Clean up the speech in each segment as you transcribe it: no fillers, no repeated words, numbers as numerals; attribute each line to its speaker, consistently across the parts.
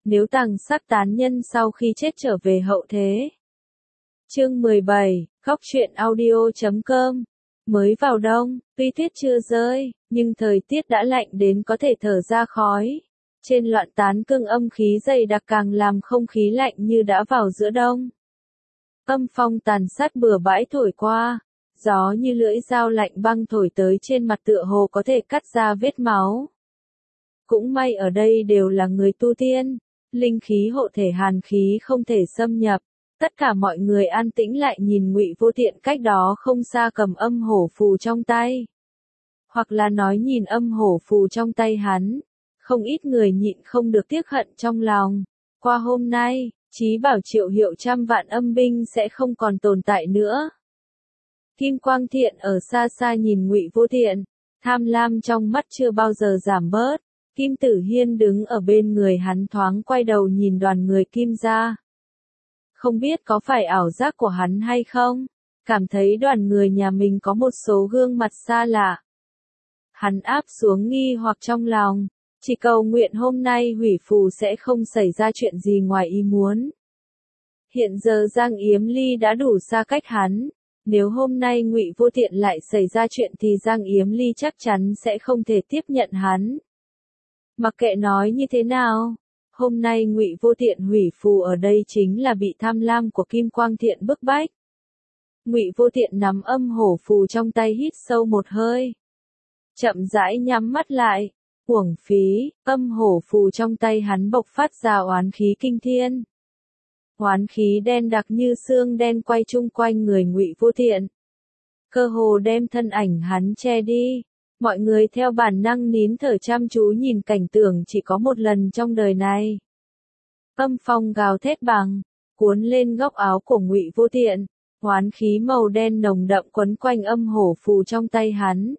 Speaker 1: nếu tàng sắc tán nhân sau khi chết trở về hậu thế. Chương 17, Góc truyện audio.com. Mới vào đông, tuy tuyết chưa rơi, nhưng thời tiết đã lạnh đến có thể thở ra khói. Trên loạn tán cương âm khí dày đặc càng làm không khí lạnh như đã vào giữa đông. Âm phong tàn sát bừa bãi thổi qua, gió như lưỡi dao lạnh băng thổi tới trên mặt tựa hồ có thể cắt ra vết máu. Cũng may ở đây đều là người tu tiên, linh khí hộ thể hàn khí không thể xâm nhập. Tất cả mọi người an tĩnh lại nhìn Ngụy Vô Tiện cách đó không xa cầm âm hổ phù trong tay. Hoặc là nói nhìn âm hổ phù trong tay hắn. Không ít người nhịn không được tiếc hận trong lòng. Qua hôm nay, Chí Bảo triệu hiệu trăm vạn âm binh sẽ không còn tồn tại nữa. Kim Quang Thiện ở xa xa nhìn Ngụy Vô Tiện, tham lam trong mắt chưa bao giờ giảm bớt. Kim Tử Hiên đứng ở bên người hắn thoáng quay đầu nhìn đoàn người Kim gia. Không biết có phải ảo giác của hắn hay không, cảm thấy đoàn người nhà mình có một số gương mặt xa lạ. Hắn áp xuống nghi hoặc trong lòng, chỉ cầu nguyện hôm nay hủy phù sẽ không xảy ra chuyện gì ngoài ý muốn. Hiện giờ Giang Yếm Ly đã đủ xa cách hắn, nếu hôm nay Ngụy Vô Tiện lại xảy ra chuyện thì Giang Yếm Ly chắc chắn sẽ không thể tiếp nhận hắn. Mặc kệ nói như thế nào, hôm nay Ngụy Vô Tiện hủy phù ở đây chính là bị tham lam của Kim Quang Thiện bức bách. Ngụy Vô Tiện nắm âm hổ phù trong tay hít sâu một hơi, chậm rãi nhắm mắt lại, uổng phí, âm hổ phù trong tay hắn bộc phát ra oán khí kinh thiên. Oán khí đen đặc như xương đen quay chung quanh người Ngụy Vô Tiện, cơ hồ đem thân ảnh hắn che đi. Mọi người theo bản năng nín thở chăm chú nhìn cảnh tượng chỉ có một lần trong đời này. Âm phong gào thét bằng, cuốn lên góc áo của Ngụy Vô Tiện, oán khí màu đen nồng đậm quấn quanh âm hổ phù trong tay hắn.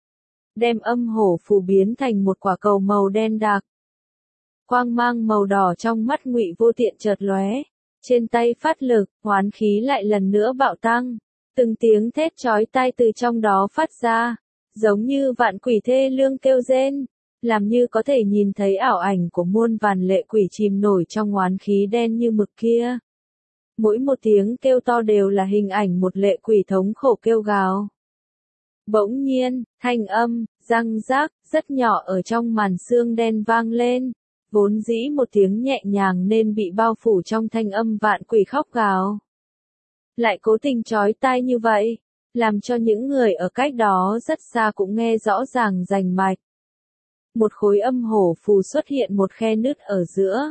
Speaker 1: Đem âm hổ phù biến thành một quả cầu màu đen đặc. Quang mang màu đỏ trong mắt Ngụy Vô Tiện chợt lóe, trên tay phát lực, oán khí lại lần nữa bạo tăng, từng tiếng thét chói tai từ trong đó phát ra. Giống như vạn quỷ thê lương kêu rên, làm như có thể nhìn thấy ảo ảnh của muôn vàn lệ quỷ chìm nổi trong oán khí đen như mực kia. Mỗi một tiếng kêu to đều là hình ảnh một lệ quỷ thống khổ kêu gào. Bỗng nhiên, thanh âm, răng rác, rất nhỏ ở trong màn xương đen vang lên, vốn dĩ một tiếng nhẹ nhàng nên bị bao phủ trong thanh âm vạn quỷ khóc gào. Lại cố tình chói tai như vậy, làm cho những người ở cách đó rất xa cũng nghe rõ ràng rành mạch. Một khối âm hổ phù xuất hiện một khe nứt ở giữa.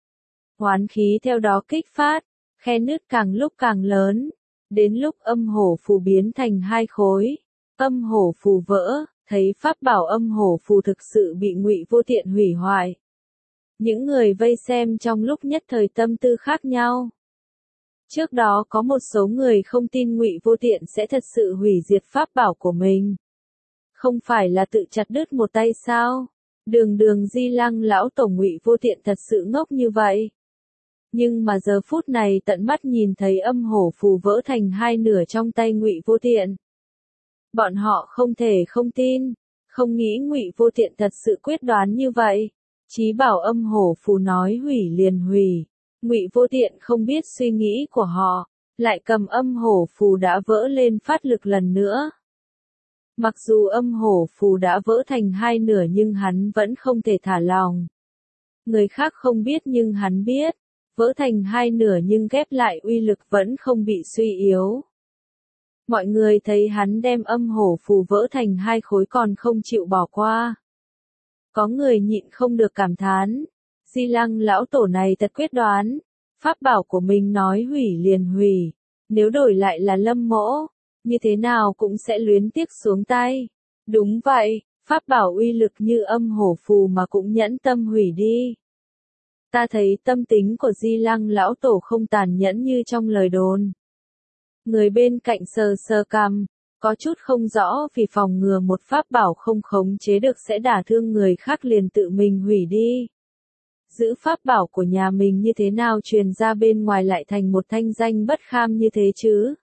Speaker 1: Oán khí theo đó kích phát, khe nứt càng lúc càng lớn, đến lúc âm hổ phù biến thành hai khối, âm hổ phù vỡ, thấy pháp bảo âm hổ phù thực sự bị Ngụy Vô Tiện hủy hoại. Những người vây xem trong lúc nhất thời tâm tư khác nhau. Trước đó có một số người không tin Ngụy Vô Tiện sẽ thật sự hủy diệt pháp bảo của mình. Không phải là tự chặt đứt một tay sao? Đường Di Lăng lão tổ Ngụy Vô Tiện thật sự ngốc như vậy. Nhưng mà giờ phút này tận mắt nhìn thấy âm hổ phù vỡ thành hai nửa trong tay Ngụy Vô Tiện. Bọn họ không thể không tin, không nghĩ Ngụy Vô Tiện thật sự quyết đoán như vậy. Chí bảo âm hổ phù nói hủy liền hủy. Ngụy Vô Tiện không biết suy nghĩ của họ, lại cầm âm hổ phù đã vỡ lên phát lực lần nữa. Mặc dù âm hổ phù đã vỡ thành hai nửa nhưng hắn vẫn không thể thả lòng. Người khác không biết nhưng hắn biết, vỡ thành hai nửa nhưng ghép lại uy lực vẫn không bị suy yếu. Mọi người thấy hắn đem âm hổ phù vỡ thành hai khối còn không chịu bỏ qua. Có người nhịn không được cảm thán. Di Lăng lão tổ này thật quyết đoán, pháp bảo của mình nói hủy liền hủy, nếu đổi lại là Lâm Mỗ, như thế nào cũng sẽ luyến tiếc xuống tay. Đúng vậy, pháp bảo uy lực như âm hổ phù mà cũng nhẫn tâm hủy đi. Ta thấy tâm tính của Di Lăng lão tổ không tàn nhẫn như trong lời đồn. Người bên cạnh sờ sờ cằm, có chút không rõ vì phòng ngừa một pháp bảo không khống chế được sẽ đả thương người khác liền tự mình hủy đi. Giữ pháp bảo của nhà mình như thế nào truyền ra bên ngoài lại thành một thanh danh bất kham như thế chứ?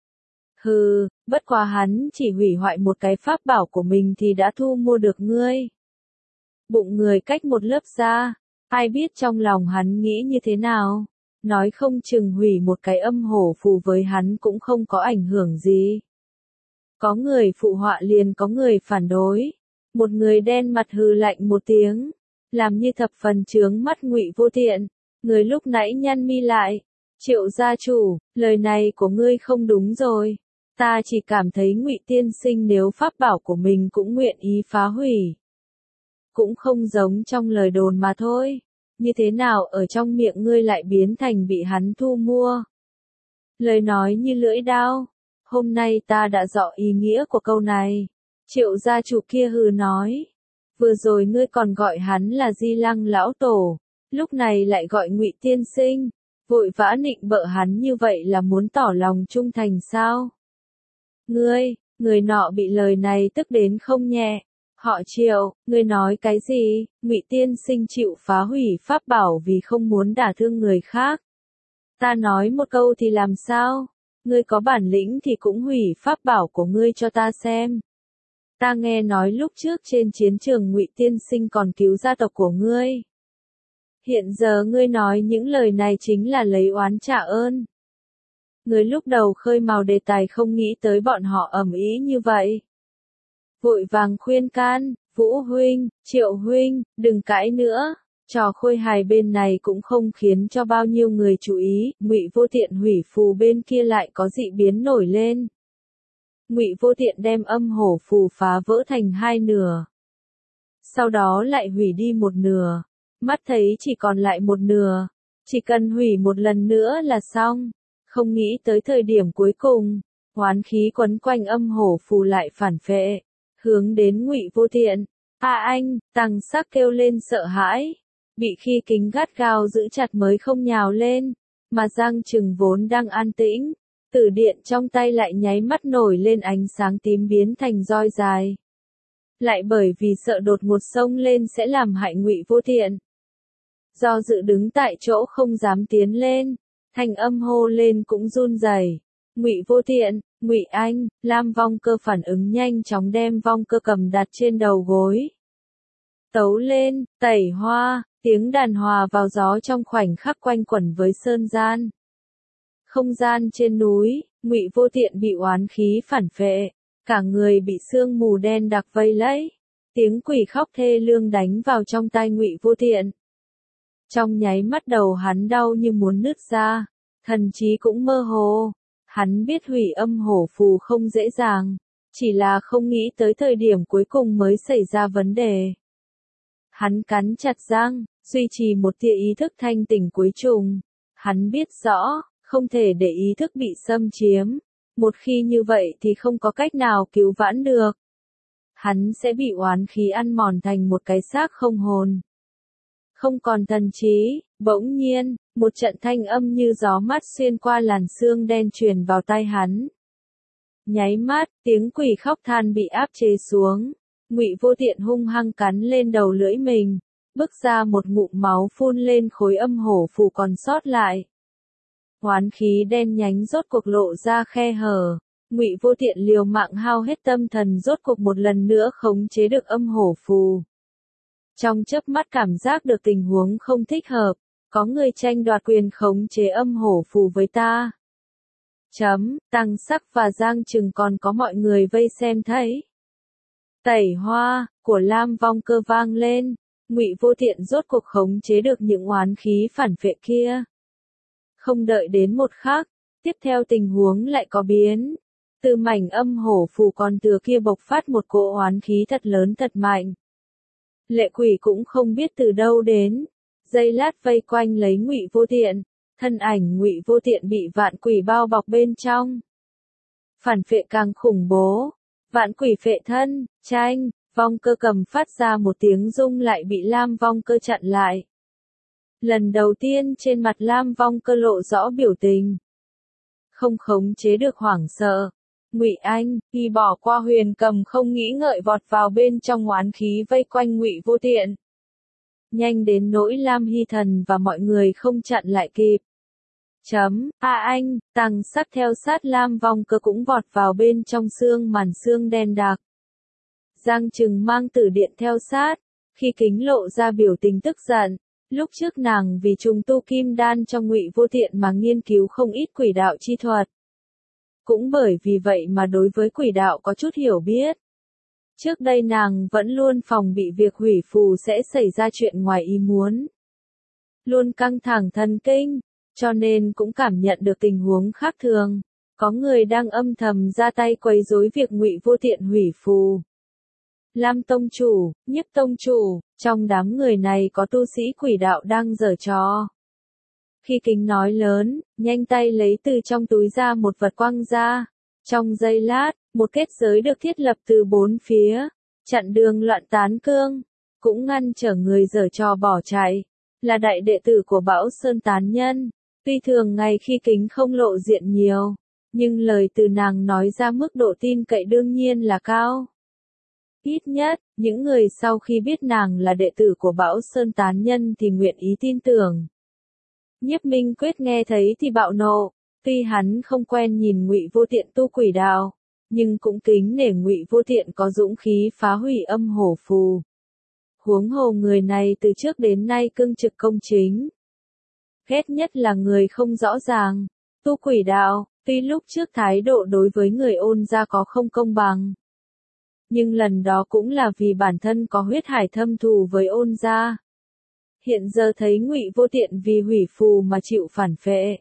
Speaker 1: Hừ, bất quá hắn chỉ hủy hoại một cái pháp bảo của mình thì đã thu mua được ngươi. Bụng người cách một lớp da, Ai biết trong lòng hắn nghĩ như thế nào? Nói không chừng hủy một cái âm hổ phù với hắn cũng không có ảnh hưởng gì. Có người phụ họa liền có người phản đối. Một người đen mặt hừ lạnh một tiếng, làm như thập phần chướng mắt Ngụy Vô Tiện. Người lúc nãy nhăn mi lại. Triệu gia chủ, lời này của ngươi không đúng rồi. Ta chỉ cảm thấy Ngụy tiên sinh nếu pháp bảo của mình cũng nguyện ý phá hủy. Cũng không giống trong lời đồn mà thôi. Như thế nào ở trong miệng ngươi lại biến thành bị hắn thu mua? Lời nói như lưỡi đao. Hôm nay ta đã rõ ý nghĩa của câu này. Triệu gia chủ kia hừ nói. Vừa rồi ngươi còn gọi hắn là Di Lăng lão tổ. Lúc này lại gọi Ngụy tiên sinh. Vội vã nịnh bợ hắn như vậy là muốn tỏ lòng trung thành sao? Người nọ bị lời này tức đến không nhẹ. Họ Triệu, ngươi nói cái gì? Ngụy tiên sinh chịu phá hủy pháp bảo vì không muốn đả thương người khác. Ta nói một câu thì làm sao? Ngươi có bản lĩnh thì cũng hủy pháp bảo của ngươi cho ta xem. Ta nghe nói lúc trước trên chiến trường Ngụy tiên sinh còn cứu gia tộc của ngươi. Hiện giờ ngươi nói những lời này chính là lấy oán trả ơn. Ngươi lúc đầu khơi mào đề tài không nghĩ tới bọn họ ầm ĩ như vậy. Vội vàng khuyên can, Vũ huynh, Triệu huynh, đừng cãi nữa. Trò khôi hài bên này cũng không khiến cho bao nhiêu người chú ý, Ngụy Vô Tiện hủy phù bên kia lại có dị biến nổi lên. Ngụy Vô Tiện đem âm hổ phù phá vỡ thành hai nửa. Sau đó lại hủy đi một nửa. Mắt thấy chỉ còn lại một nửa. Chỉ cần hủy một lần nữa là xong. Không nghĩ tới thời điểm cuối cùng, oán khí quấn quanh âm hổ phù lại phản phệ, hướng đến Ngụy Vô Tiện. Anh, Tăng Sắc kêu lên sợ hãi. Bị khi kính gắt gao giữ chặt mới không nhào lên, mà Giang Trừng vốn đang an tĩnh, tử điện trong tay lại nháy mắt nổi lên ánh sáng tím biến thành roi dài. Lại bởi vì sợ đột ngột xông lên sẽ làm hại Ngụy Vô Tiện. Do dự đứng tại chỗ không dám tiến lên, thanh âm hô lên cũng run rẩy. Ngụy Vô Tiện, Ngụy Anh, Lam Vong Cơ phản ứng nhanh chóng đem Vong Cơ cầm đặt trên đầu gối. Tấu lên, tẩy hoa, tiếng đàn hòa vào gió trong khoảnh khắc quanh quẩn với sơn gian. Không gian trên núi, Ngụy Vô Tiện bị oán khí phản phệ, cả người bị sương mù đen đặc vây lấy. Tiếng quỷ khóc thê lương đánh vào trong tai Ngụy Vô Tiện. Trong nháy mắt đầu hắn đau như muốn nứt ra, thần trí cũng mơ hồ. Hắn biết hủy âm hổ phù không dễ dàng, chỉ là không nghĩ tới thời điểm cuối cùng mới xảy ra vấn đề. Hắn cắn chặt răng, duy trì một tia ý thức thanh tỉnh cuối cùng. Hắn biết rõ, không thể để ý thức bị xâm chiếm. Một khi như vậy thì không có cách nào cứu vãn được. Hắn sẽ bị oán khí ăn mòn thành một cái xác không hồn. Không còn thần trí, bỗng nhiên, một trận thanh âm như gió mát xuyên qua làn xương đen truyền vào tai hắn. Nháy mắt, tiếng quỷ khóc than bị áp chế xuống. Ngụy Vô Tiện hung hăng cắn lên đầu lưỡi mình, bức ra một ngụm máu phun lên khối âm hổ phù còn sót lại. Oán khí đen nhánh rốt cuộc lộ ra khe hở. Ngụy Vô Tiện liều mạng hao hết tâm thần rốt cuộc một lần nữa khống chế được âm hổ phù. Trong chớp mắt cảm giác được tình huống không thích hợp, có người tranh đoạt quyền khống chế âm hổ phù với ta. Tăng Sắc và Giang Trừng còn có mọi người vây xem thấy. Tẩy hoa của Lam Vong Cơ vang lên, Ngụy Vô Tiện rốt cuộc khống chế được những oán khí phản phệ kia. Không đợi đến một khắc, tiếp theo tình huống lại có biến. Từ mảnh âm hổ phù còn thừa kia bộc phát một cỗ oán khí thật lớn thật mạnh. Lệ quỷ cũng không biết từ đâu đến, giây lát vây quanh lấy Ngụy Vô Tiện, thân ảnh Ngụy Vô Tiện bị vạn quỷ bao bọc bên trong. Phản phệ càng khủng bố, vạn quỷ phệ thân, tranh, Vong Cơ cầm phát ra một tiếng rung lại bị Lam Vong Cơ chặn lại. Lần đầu tiên trên mặt Lam Vong Cơ lộ rõ biểu tình. Không khống chế được hoảng sợ. Ngụy Anh, khi bỏ qua Huyền Cầm không nghĩ ngợi vọt vào bên trong oán khí vây quanh Ngụy Vô Tiện. Nhanh đến nỗi Lam Hy Thần và mọi người không chặn lại kịp. Anh, Tăng Sắc theo sát Lam Vong Cơ cũng vọt vào bên trong màn xương đen đặc. Giang Trừng mang tử điện theo sát, khi kính lộ ra biểu tình tức giận, Lúc trước nàng vì trùng tu kim đan cho Ngụy Vô Tiện mà nghiên cứu không ít quỷ đạo chi thuật. Cũng bởi vì vậy mà đối với quỷ đạo có chút hiểu biết. Trước đây nàng vẫn luôn phòng bị việc hủy phù sẽ xảy ra chuyện ngoài ý muốn. Luôn căng thẳng thần kinh, cho nên cũng cảm nhận được tình huống khác thường. Có người đang âm thầm ra tay quấy rối việc Ngụy Vô Tiện hủy phù. Lam tông chủ, Nhiếp tông chủ, trong đám người này có tu sĩ quỷ đạo đang giở trò. Khi Kính nói lớn, nhanh tay lấy từ trong túi ra một vật quăng ra. Trong giây lát, một kết giới được thiết lập từ bốn phía, chặn đường loạn tán cương, cũng ngăn trở người giở trò bỏ chạy. Là đại đệ tử của Bão Sơn tán nhân, tuy thường ngày khi Kính không lộ diện nhiều, nhưng lời từ nàng nói ra mức độ tin cậy đương nhiên là cao. Ít nhất, những người sau khi biết nàng là đệ tử của Bão Sơn tán nhân thì nguyện ý tin tưởng. Nhiếp Minh Quyết nghe thấy thì bạo nộ, tuy hắn không quen nhìn Ngụy Vô Tiện tu quỷ đạo, nhưng cũng kính nể Ngụy Vô Tiện có dũng khí phá hủy âm hổ phù. Huống hồ người này từ trước đến nay cương trực công chính. Ghét nhất là người không rõ ràng, tu quỷ đạo, tuy lúc trước thái độ đối với người Ôn gia có không công bằng. Nhưng lần đó cũng là vì bản thân có huyết hải thâm thù với Ôn gia. Hiện giờ thấy Ngụy Vô Tiện vì hủy phù mà chịu phản phệ.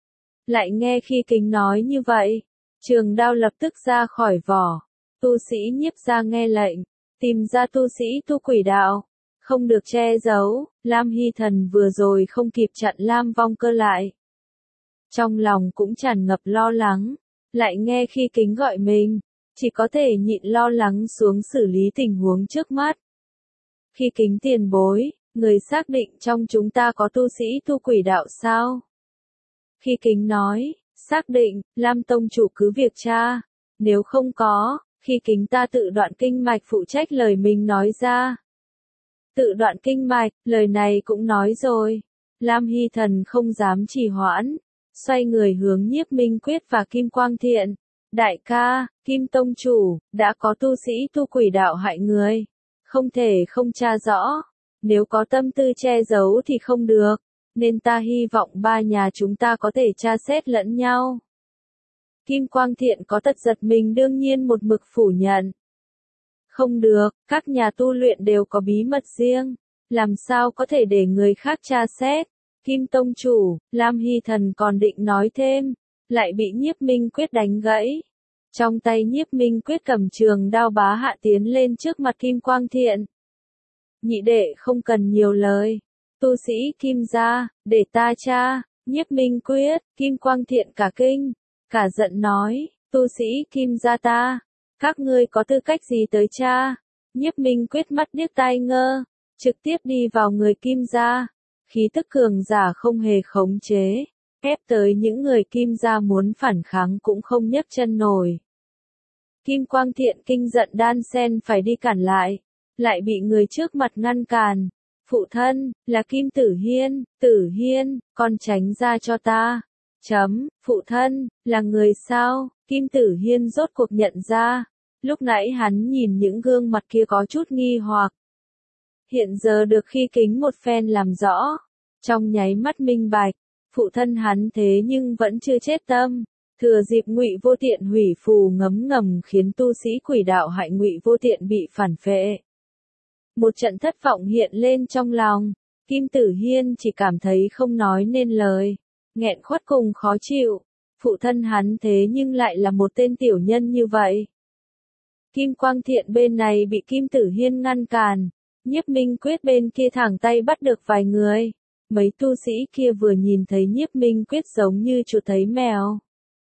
Speaker 1: Lại nghe khi Kính nói như vậy, trường đao lập tức ra khỏi vỏ. Tu sĩ Nhiếp gia nghe lệnh, tìm ra tu sĩ tu quỷ đạo. Không được che giấu, Lam Hy Thần vừa rồi không kịp chặn Lam Vong Cơ lại. Trong lòng cũng tràn ngập lo lắng, lại nghe khi Kính gọi mình, chỉ có thể nhịn lo lắng xuống xử lý tình huống trước mắt. Khi Kính tiền bối, người xác định trong chúng ta có tu sĩ tu quỷ đạo sao? Khi Kính nói, xác định, Lam tông chủ cứ việc tra, nếu không có, khi Kính ta tự đoạn kinh mạch phụ trách lời mình nói ra. Tự đoạn kinh mạch, lời này cũng nói rồi. Lam Hy Thần không dám trì hoãn, xoay người hướng Nhiếp Minh Quyết và Kim Quang Thiện. Đại ca, Kim tông chủ, đã có tu sĩ tu quỷ đạo hại người, không thể không tra rõ. Nếu có tâm tư che giấu thì không được, nên ta hy vọng ba nhà chúng ta có thể tra xét lẫn nhau. Kim Quang Thiện có tật giật mình đương nhiên một mực phủ nhận. Không được, các nhà tu luyện đều có bí mật riêng, làm sao có thể để người khác tra xét. Kim tông chủ, Lam Hy Thần còn định nói thêm, lại bị Nhiếp Minh Quyết đánh gãy. Trong tay Nhiếp Minh Quyết cầm trường đao bá hạ tiến lên trước mặt Kim Quang Thiện. Nhị đệ không cần nhiều lời, tu sĩ Kim gia, để ta tra. Nhiếp Minh Quyết, Kim Quang Thiện cả kinh, cả giận nói, tu sĩ Kim gia ta, các ngươi có tư cách gì tới tra? Nhiếp Minh Quyết mắt điếc tai ngơ, trực tiếp đi vào người Kim gia, khí tức cường giả không hề khống chế, ép tới những người Kim gia muốn phản kháng cũng không nhấc chân nổi. Kim Quang Thiện kinh giận đan sen phải đi cản lại bị người trước mặt ngăn cản. Phụ thân, là Kim Tử Hiên, con tránh ra cho ta. Phụ thân, là người sao? Kim Tử Hiên rốt cuộc nhận ra. Lúc nãy hắn nhìn những gương mặt kia có chút nghi hoặc. Hiện giờ được khi Kính một phen làm rõ. Trong nháy mắt minh bạch, phụ thân hắn thế nhưng vẫn chưa chết tâm. Thừa dịp Ngụy Vô Tiện hủy phù ngấm ngầm khiến tu sĩ quỷ đạo hại Ngụy Vô Tiện bị phản phệ. Một trận thất vọng hiện lên trong lòng, Kim Tử Hiên chỉ cảm thấy không nói nên lời, nghẹn khuất cùng khó chịu, phụ thân hắn thế nhưng lại là một tên tiểu nhân như vậy. Kim Quang Thiện bên này bị Kim Tử Hiên ngăn cản, Nhiếp Minh Quyết bên kia thẳng tay bắt được vài người, mấy tu sĩ kia vừa nhìn thấy Nhiếp Minh Quyết giống như chuột thấy mèo.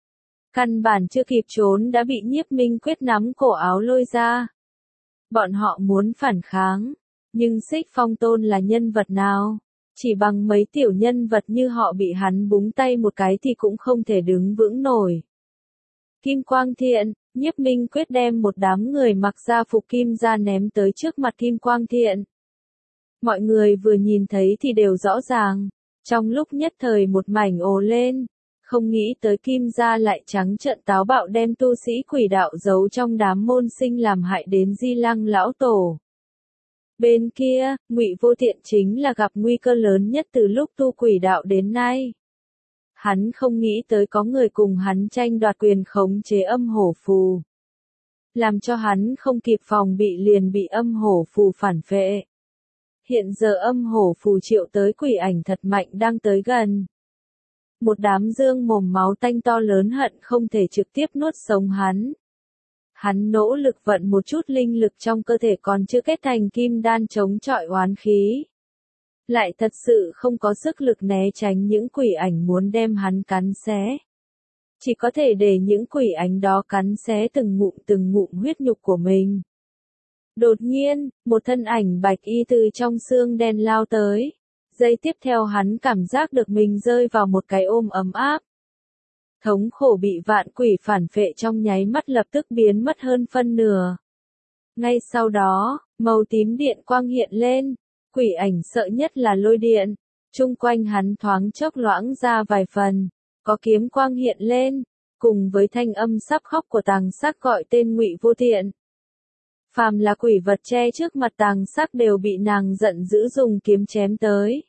Speaker 1: Căn bản chưa kịp trốn đã bị Nhiếp Minh Quyết nắm cổ áo lôi ra. Bọn họ muốn phản kháng, nhưng Xích Phong Tôn là nhân vật nào? Chỉ bằng mấy tiểu nhân vật như họ bị hắn búng tay một cái thì cũng không thể đứng vững nổi. Kim Quang Thiện, Nhiếp Minh Quyết đem một đám người mặc gia phục Kim gia ném tới trước mặt Kim Quang Thiện. Mọi người vừa nhìn thấy thì đều rõ ràng, trong lúc nhất thời một mảnh ồ lên. Không nghĩ tới Kim gia lại trắng trợn táo bạo đem tu sĩ quỷ đạo giấu trong đám môn sinh làm hại đến Di Lăng lão tổ. Bên kia, Ngụy Vô Tiện chính là gặp nguy cơ lớn nhất từ lúc tu quỷ đạo đến nay. Hắn không nghĩ tới có người cùng hắn tranh đoạt quyền khống chế âm hổ phù. Làm cho hắn không kịp phòng bị liền bị âm hổ phù phản phệ. Hiện giờ âm hổ phù triệu tới quỷ ảnh thật mạnh đang tới gần. Một đám dương mồm máu tanh to lớn hận không thể trực tiếp nuốt sống hắn. Hắn nỗ lực vận một chút linh lực trong cơ thể còn chưa kết thành kim đan chống chọi oán khí. Lại thật sự không có sức lực né tránh những quỷ ảnh muốn đem hắn cắn xé. Chỉ có thể để những quỷ ảnh đó cắn xé từng ngụm huyết nhục của mình. Đột nhiên, một thân ảnh bạch y từ trong xương đen lao tới. Giây tiếp theo hắn cảm giác được mình rơi vào một cái ôm ấm áp. Thống khổ bị vạn quỷ phản phệ trong nháy mắt lập tức biến mất hơn phân nửa. Ngay sau đó, màu tím điện quang hiện lên. Quỷ ảnh sợ nhất là lôi điện. Chung quanh hắn thoáng chốc loãng ra vài phần. Có kiếm quang hiện lên. Cùng với thanh âm sắp khóc của Tàng Sắc gọi tên Ngụy Vô Tiện. Phàm là quỷ vật che trước mặt Tàng Sắc đều bị nàng giận dữ dùng kiếm chém tới.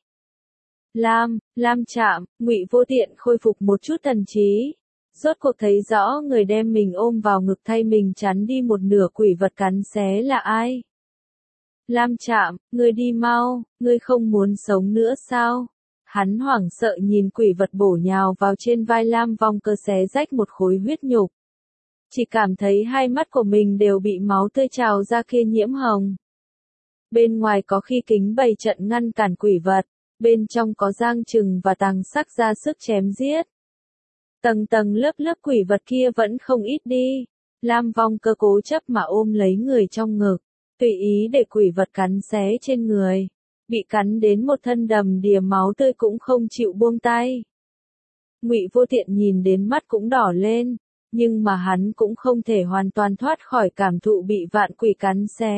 Speaker 1: Lam chạm, Ngụy Vô Tiện khôi phục một chút thần trí. Rốt cuộc thấy rõ người đem mình ôm vào ngực thay mình chắn đi một nửa quỷ vật cắn xé là ai. Lam chạm, ngươi đi mau, ngươi không muốn sống nữa sao? Hắn hoảng sợ nhìn quỷ vật bổ nhào vào trên vai Lam Vong Cơ xé rách một khối huyết nhục. Chỉ cảm thấy hai mắt của mình đều bị máu tươi trào ra kia nhiễm hồng. Bên ngoài có khi kính bày trận ngăn cản quỷ vật, bên trong có Giang Trừng và Tàng Sắc ra sức chém giết. Tầng tầng lớp lớp quỷ vật kia vẫn không ít đi. Lam Vong Cơ cố chấp mà ôm lấy người trong ngực, tùy ý để quỷ vật cắn xé trên người. Bị cắn đến một thân đầm đìa máu tươi cũng không chịu buông tay. Ngụy Vô Tiện nhìn đến mắt cũng đỏ lên, nhưng mà hắn cũng không thể hoàn toàn thoát khỏi cảm thụ bị vạn quỷ cắn xé.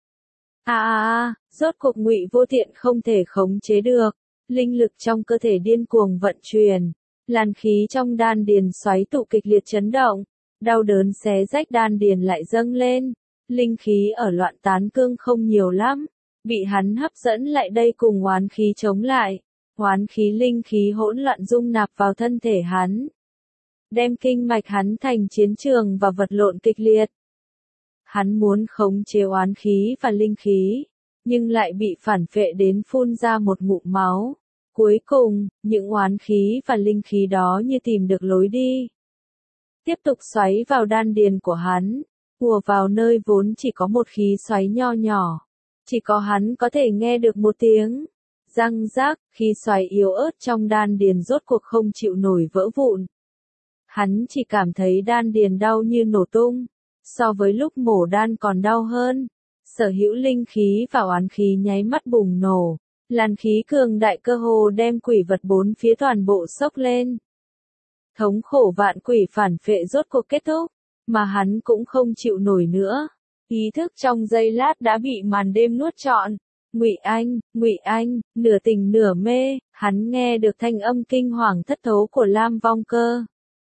Speaker 1: Rốt cuộc Ngụy Vô Tiện không thể khống chế được, linh lực trong cơ thể điên cuồng vận chuyển, làn khí trong đan điền xoáy tụ kịch liệt chấn động, đau đớn xé rách đan điền lại dâng lên, linh khí ở loạn tán cương không nhiều lắm. Bị hắn hấp dẫn lại đây cùng oán khí chống lại, oán khí linh khí hỗn loạn dung nạp vào thân thể hắn. Đem kinh mạch hắn thành chiến trường và vật lộn kịch liệt. Hắn muốn khống chế oán khí và linh khí, nhưng lại bị phản phệ đến phun ra một ngụm máu. Cuối cùng, những oán khí và linh khí đó như tìm được lối đi. Tiếp tục xoáy vào đan điền của hắn, ùa vào nơi vốn chỉ có một khí xoáy nho nhỏ. Chỉ có hắn có thể nghe được một tiếng răng rác, khí xoáy yếu ớt trong đan điền rốt cuộc không chịu nổi vỡ vụn. Hắn chỉ cảm thấy đan điền đau như nổ tung, so với lúc mổ đan còn đau hơn. Sở hữu linh khí và oán khí nháy mắt bùng nổ, làn khí cường đại cơ hồ đem quỷ vật bốn phía toàn bộ sốc lên. Thống khổ vạn quỷ phản phệ rốt cuộc kết thúc, mà hắn cũng không chịu nổi nữa. Ý thức trong giây lát đã bị màn đêm nuốt trọn. Ngụy Anh, nửa tỉnh nửa mê, hắn nghe được thanh âm kinh hoàng thất thố của Lam Vong Cơ.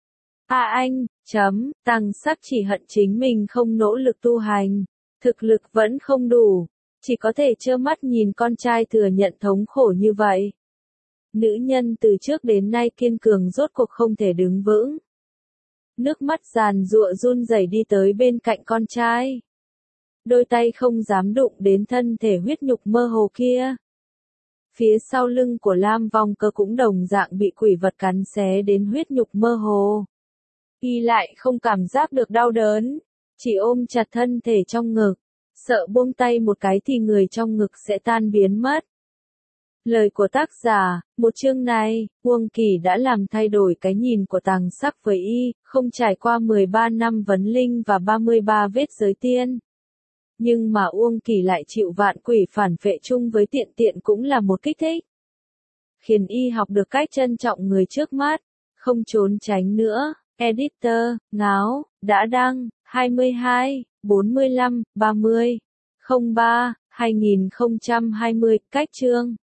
Speaker 1: Tàng Sắc chỉ hận chính mình không nỗ lực tu hành, thực lực vẫn không đủ, chỉ có thể trơ mắt nhìn con trai thừa nhận thống khổ như vậy. Nữ nhân từ trước đến nay kiên cường rốt cuộc không thể đứng vững. Nước mắt giàn giụa run rẩy đi tới bên cạnh con trai. Đôi tay không dám đụng đến thân thể huyết nhục mơ hồ kia. Phía sau lưng của Lam Vong Cơ cũng đồng dạng bị quỷ vật cắn xé đến huyết nhục mơ hồ. Y lại không cảm giác được đau đớn, chỉ ôm chặt thân thể trong ngực, sợ buông tay một cái thì người trong ngực sẽ tan biến mất. Lời của tác giả, một chương này, Uông Kỳ đã làm thay đổi cái nhìn của Tàng Sắc với y, không trải qua 13 năm vấn linh và 33 vết giới tiên. Nhưng mà Uông Kỳ lại chịu vạn quỷ phản phệ chung với Tiện Tiện cũng là một kích thích. Khiến y học được cách trân trọng người trước mắt, không trốn tránh nữa. Editor, Ngáo, đã đăng, 22, 45, 30, 03, 2020, cách chương.